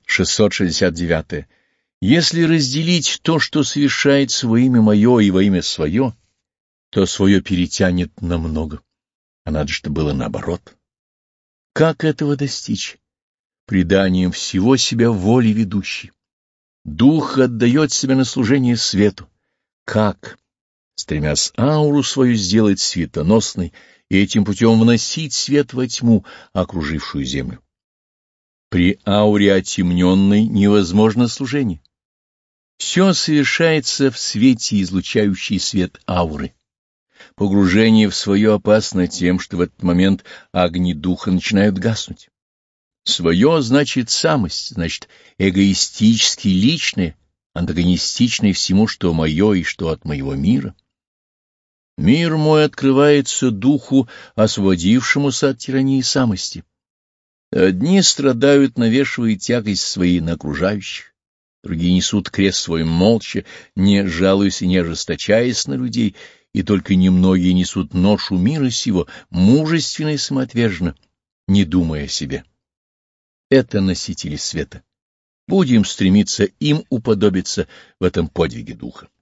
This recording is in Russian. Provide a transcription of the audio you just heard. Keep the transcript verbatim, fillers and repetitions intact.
шестьсот шестьдесят девять. Если разделить то, что совершается во имя мое и во имя свое, то свое перетянет намного. А надо, чтобы было наоборот. Как этого достичь? Преданием всего себя воле ведущей. Дух отдает себя на служение свету. Как? Стремясь ауру свою сделать светоносной и этим путем вносить свет во тьму, окружившую землю. При ауре отемненной невозможно служение. Все совершается в свете, излучающий свет ауры. Погружение в свое опасно тем, что в этот момент огни духа начинают гаснуть. Свое значит самость, значит эгоистически личное, антагонистичное всему, что мое и что от моего мира. Мир мой открывается духу, освободившемуся от тирании самости. Одни страдают, навешивая тягость своей на окружающих, другие несут крест свой молча, не жалуясь и не ожесточаясь на людей, и только немногие несут ношу мира сего, мужественно и самоотверженно, не думая о себе. Это носители света. Будем стремиться им уподобиться в этом подвиге духа.